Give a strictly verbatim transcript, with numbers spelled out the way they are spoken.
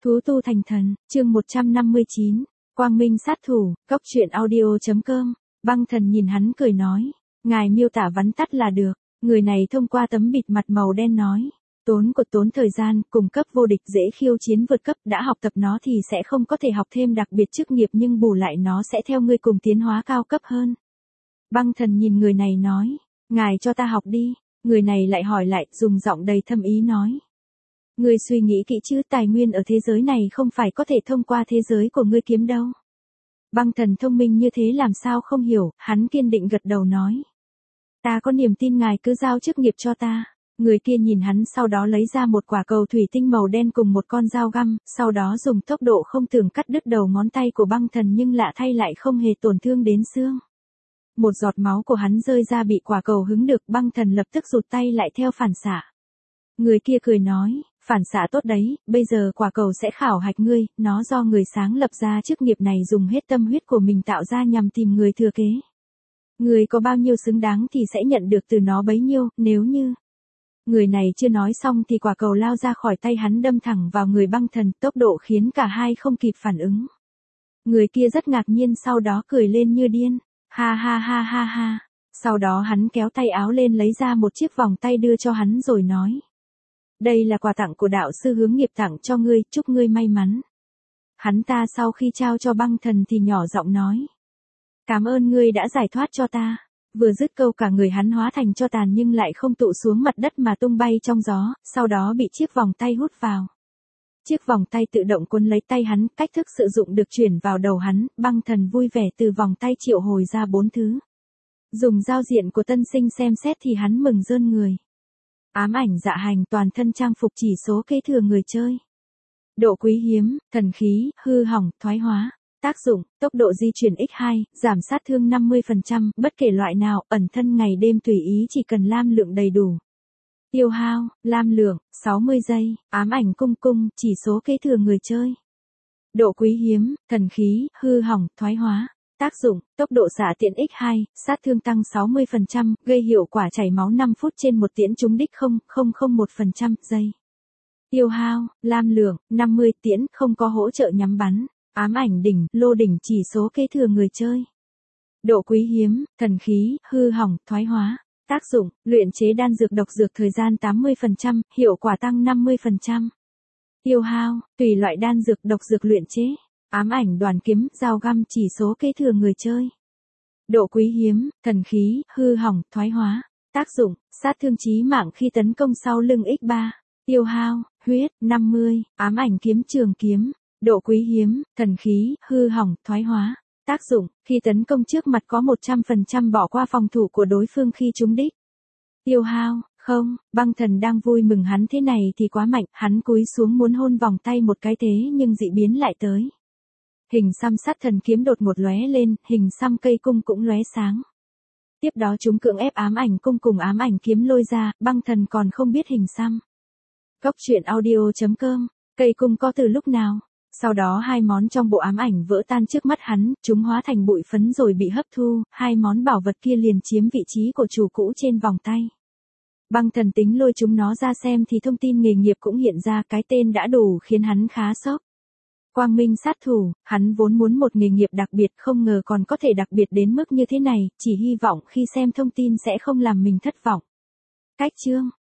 Thú tu thành thần, chương một trăm năm mươi chín, Quang Minh sát thủ, cốc truyện audio.com, băng thần nhìn hắn cười nói, ngài miêu tả vắn tắt là được, người này thông qua tấm bịt mặt màu đen nói, tốn cột tốn thời gian, cùng cấp vô địch dễ khiêu chiến vượt cấp, đã học tập nó thì sẽ không có thể học thêm đặc biệt chức nghiệp nhưng bù lại nó sẽ theo ngươi cùng tiến hóa cao cấp hơn. Băng thần nhìn người này nói, ngài cho ta học đi, người này lại hỏi lại, dùng giọng đầy thâm ý nói. Ngươi suy nghĩ kỹ chứ, tài nguyên ở thế giới này không phải có thể thông qua thế giới của ngươi kiếm đâu. Băng thần thông minh như thế làm sao không hiểu, hắn kiên định gật đầu nói. Ta có niềm tin ngài cứ giao chức nghiệp cho ta. Người kia nhìn hắn sau đó lấy ra một quả cầu thủy tinh màu đen cùng một con dao găm, sau đó dùng tốc độ không tưởng cắt đứt đầu ngón tay của băng thần nhưng lạ thay lại không hề tổn thương đến xương. Một giọt máu của hắn rơi ra bị quả cầu hứng được, băng thần lập tức rụt tay lại theo phản xạ. Người kia cười nói, phản xạ tốt đấy, bây giờ quả cầu sẽ khảo hạch ngươi, nó do người sáng lập ra chức nghiệp này dùng hết tâm huyết của mình tạo ra nhằm tìm người thừa kế. Người có bao nhiêu xứng đáng thì sẽ nhận được từ nó bấy nhiêu, nếu như... Người này chưa nói xong thì quả cầu lao ra khỏi tay hắn đâm thẳng vào người băng thần, tốc độ khiến cả hai không kịp phản ứng. Người kia rất ngạc nhiên sau đó cười lên như điên, ha ha ha ha ha, sau đó hắn kéo tay áo lên lấy ra một chiếc vòng tay đưa cho hắn rồi nói. Đây là quà tặng của đạo sư hướng nghiệp tặng cho ngươi, chúc ngươi may mắn. Hắn ta sau khi trao cho băng thần thì nhỏ giọng nói. Cảm ơn ngươi đã giải thoát cho ta. Vừa dứt câu cả người hắn hóa thành tro tàn nhưng lại không tụ xuống mặt đất mà tung bay trong gió, sau đó bị chiếc vòng tay hút vào. Chiếc vòng tay tự động cuốn lấy tay hắn, cách thức sử dụng được chuyển vào đầu hắn, băng thần vui vẻ từ vòng tay triệu hồi ra bốn thứ. Dùng giao diện của tân sinh xem xét thì hắn mừng rơn người. Ám ảnh dạ hành, toàn thân trang phục chỉ số kế thừa người chơi. Độ quý hiếm, thần khí, hư hỏng, thoái hóa. Tác dụng, tốc độ di chuyển nhân hai, giảm sát thương năm mươi phần trăm, bất kể loại nào, ẩn thân ngày đêm tùy ý chỉ cần lam lượng đầy đủ. Tiêu hao, lam lượng, sáu mươi giây, ám ảnh cung cung, chỉ số kế thừa người chơi. Độ quý hiếm, thần khí, hư hỏng, thoái hóa. Tác dụng, tốc độ xạ tiễn nhân hai, sát thương tăng sáu mươi phần trăm, gây hiệu quả chảy máu năm phút trên một tiễn trúng đích không phẩy không không một phần trăm giây. Tiêu hao, lam lượng, năm mươi tiễn, không có hỗ trợ nhắm bắn. Ám ảnh đỉnh, lô đỉnh chỉ số kế thừa người chơi. Độ quý hiếm, thần khí, hư hỏng, thoái hóa. Tác dụng, luyện chế đan dược độc dược thời gian tám mươi phần trăm, hiệu quả tăng năm mươi phần trăm. Tiêu hao, tùy loại đan dược độc dược luyện chế. Ám ảnh đoàn kiếm, dao găm chỉ số kế thừa người chơi. Độ quý hiếm, thần khí, hư hỏng, thoái hóa. Tác dụng, sát thương chí mạng khi tấn công sau lưng nhân ba. Tiêu hao, huyết, năm mươi, ám ảnh kiếm trường kiếm. Độ quý hiếm, thần khí, hư hỏng, thoái hóa. Tác dụng, khi tấn công trước mặt có một trăm phần trăm bỏ qua phòng thủ của đối phương khi trúng đích. Tiêu hao, không, băng thần đang vui mừng hắn thế này thì quá mạnh, hắn cúi xuống muốn hôn vòng tay một cái thế nhưng dị biến lại tới. Hình xăm sát thần kiếm đột ngột lóe lên, hình xăm cây cung cũng lóe sáng. Tiếp đó chúng cưỡng ép ám ảnh cung cùng ám ảnh kiếm lôi ra, băng thần còn không biết hình xăm. Cốc truyện audio.com, cây cung có từ lúc nào? Sau đó hai món trong bộ ám ảnh vỡ tan trước mắt hắn, chúng hóa thành bụi phấn rồi bị hấp thu, hai món bảo vật kia liền chiếm vị trí của chủ cũ trên vòng tay. Băng thần tính lôi chúng nó ra xem thì thông tin nghề nghiệp cũng hiện ra, cái tên đã đủ khiến hắn khá sốc. Quang Minh sát thủ, hắn vốn muốn một nghề nghiệp đặc biệt không ngờ còn có thể đặc biệt đến mức như thế này, chỉ hy vọng khi xem thông tin sẽ không làm mình thất vọng. Cách chương